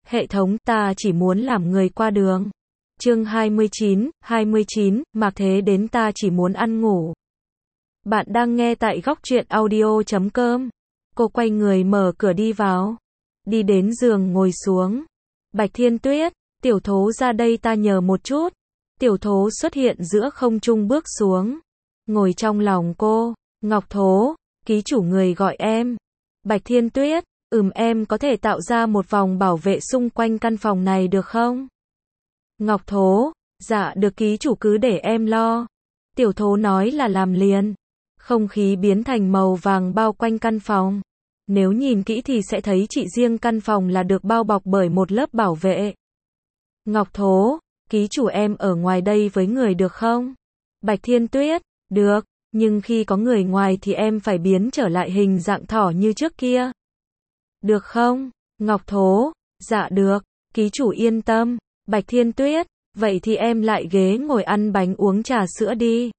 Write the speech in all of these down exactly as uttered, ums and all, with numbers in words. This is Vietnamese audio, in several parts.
Hệ thống, ta chỉ muốn làm người qua đường. Chương hai mươi chín, hai mươi chín, Mạc Thế đến ta chỉ muốn ăn ngủ. Bạn đang nghe tại góc truyện audio chấm com. Cô quay người mở cửa đi vào. Đi đến giường ngồi xuống. Bạch Thiên Tuyết, tiểu thố ra đây ta nhờ một chút. Tiểu thố xuất hiện giữa không trung bước xuống. Ngồi trong lòng cô. Ngọc Thố, ký chủ người gọi em. Bạch Thiên Tuyết, ừm em có thể tạo ra một vòng bảo vệ xung quanh căn phòng này được không? Ngọc Thố, dạ được ký chủ cứ để em lo. Tiểu thố nói là làm liền. Không khí biến thành màu vàng bao quanh căn phòng. Nếu nhìn kỹ thì sẽ thấy chỉ riêng căn phòng là được bao bọc bởi một lớp bảo vệ. Ngọc Thố, ký chủ em ở ngoài đây với người được không? Bạch Thiên Tuyết, được, nhưng khi có người ngoài thì em phải biến trở lại hình dạng thỏ như trước kia. Được không? Ngọc Thố, dạ được, ký chủ yên tâm. Bạch Thiên Tuyết, vậy thì em lại ghế ngồi ăn bánh uống trà sữa đi.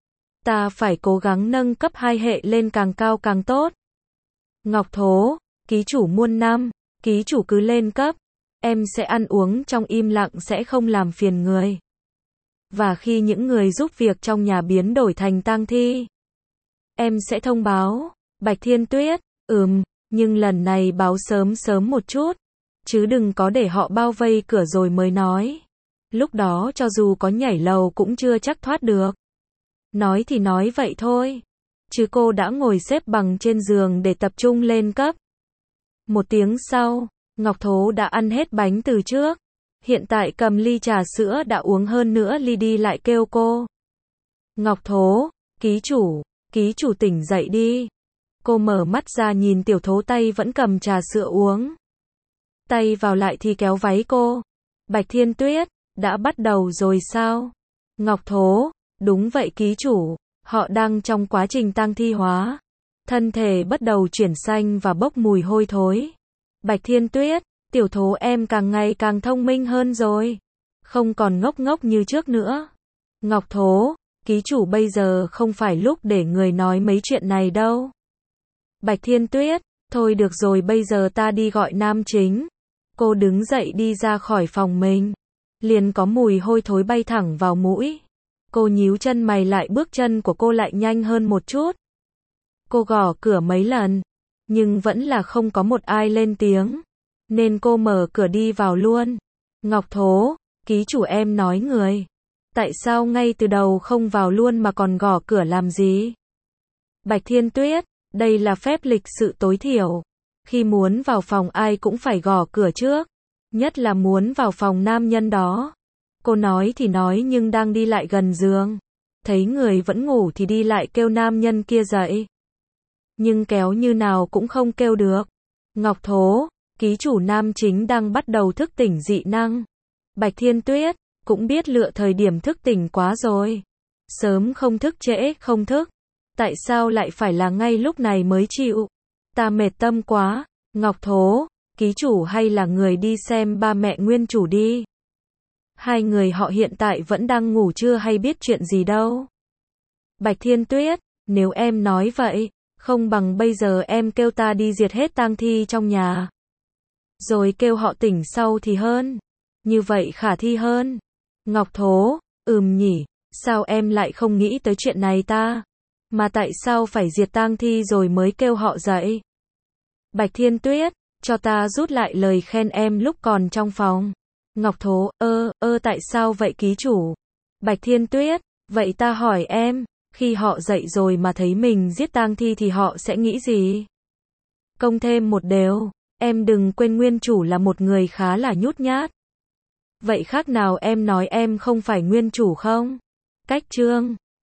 Ta phải cố gắng nâng cấp hai hệ lên càng cao càng tốt. Ngọc Thố, ký chủ muôn năm, ký chủ cứ lên cấp. Em sẽ ăn uống trong im lặng sẽ không làm phiền người. Và khi những người giúp việc trong nhà biến đổi thành tang thi, em sẽ thông báo. Bạch Thiên Tuyết, ừm, nhưng lần này báo sớm sớm một chút. Chứ đừng có để họ bao vây cửa rồi mới nói. Lúc đó cho dù có nhảy lầu cũng chưa chắc thoát được. Nói thì nói vậy thôi. Chứ cô đã ngồi xếp bằng trên giường để tập trung lên cấp. Một tiếng sau, Ngọc Thố đã ăn hết bánh từ trước. Hiện tại cầm ly trà sữa đã uống hơn nữa ly đi lại kêu cô. Ngọc Thố, ký chủ, ký chủ tỉnh dậy đi. Cô mở mắt ra nhìn tiểu thố tay vẫn cầm trà sữa uống. Tay vào lại thì kéo váy cô. Bạch Thiên Tuyết, đã bắt đầu rồi sao? Ngọc Thố, đúng vậy ký chủ, họ đang trong quá trình tang thi hóa. Thân thể bắt đầu chuyển xanh và bốc mùi hôi thối. Bạch Thiên Tuyết, tiểu thố em càng ngày càng thông minh hơn rồi. Không còn ngốc ngốc như trước nữa. Ngọc Thố, ký chủ bây giờ không phải lúc để người nói mấy chuyện này đâu. Bạch Thiên Tuyết, thôi được rồi bây giờ ta đi gọi nam chính. Cô đứng dậy đi ra khỏi phòng mình. Liền có mùi hôi thối bay thẳng vào mũi. Cô nhíu chân mày lại bước chân của cô lại nhanh hơn một chút. Cô gõ cửa mấy lần. Nhưng vẫn là không có một ai lên tiếng. Nên cô mở cửa đi vào luôn. Ngọc Thố, ký chủ em nói người. Tại sao ngay từ đầu không vào luôn mà còn gõ cửa làm gì? Bạch Thiên Tuyết, đây là phép lịch sự tối thiểu. Khi muốn vào phòng ai cũng phải gõ cửa trước. Nhất là muốn vào phòng nam nhân đó. Cô nói thì nói nhưng đang đi lại gần giường. Thấy người vẫn ngủ thì đi lại kêu nam nhân kia dậy. Nhưng kéo như nào cũng không kêu được. Ngọc Thố, ký chủ nam chính đang bắt đầu thức tỉnh dị năng. Bạch Thiên Tuyết, cũng biết lựa thời điểm thức tỉnh quá rồi. Sớm không thức trễ không thức. Tại sao lại phải là ngay lúc này mới chịu? Ta mệt tâm quá. Ngọc Thố, ký chủ hay là người đi xem ba mẹ nguyên chủ đi. Hai người họ hiện tại vẫn đang ngủ chưa hay biết chuyện gì đâu. Bạch Thiên Tuyết, nếu em nói vậy, không bằng bây giờ em kêu ta đi diệt hết tang thi trong nhà. Rồi kêu họ tỉnh sau thì hơn. Như vậy khả thi hơn. Ngọc Thố, ừm nhỉ, sao em lại không nghĩ tới chuyện này ta? Mà tại sao phải diệt tang thi rồi mới kêu họ dậy? Bạch Thiên Tuyết, cho ta rút lại lời khen em lúc còn trong phòng. Ngọc Thố, ơ, ơ tại sao vậy ký chủ? Bạch Thiên Tuyết, vậy ta hỏi em, khi họ dậy rồi mà thấy mình giết tang thi thì họ sẽ nghĩ gì? Công thêm một điều, em đừng quên nguyên chủ là một người khá là nhút nhát. Vậy khác nào em nói em không phải nguyên chủ không? Cách chương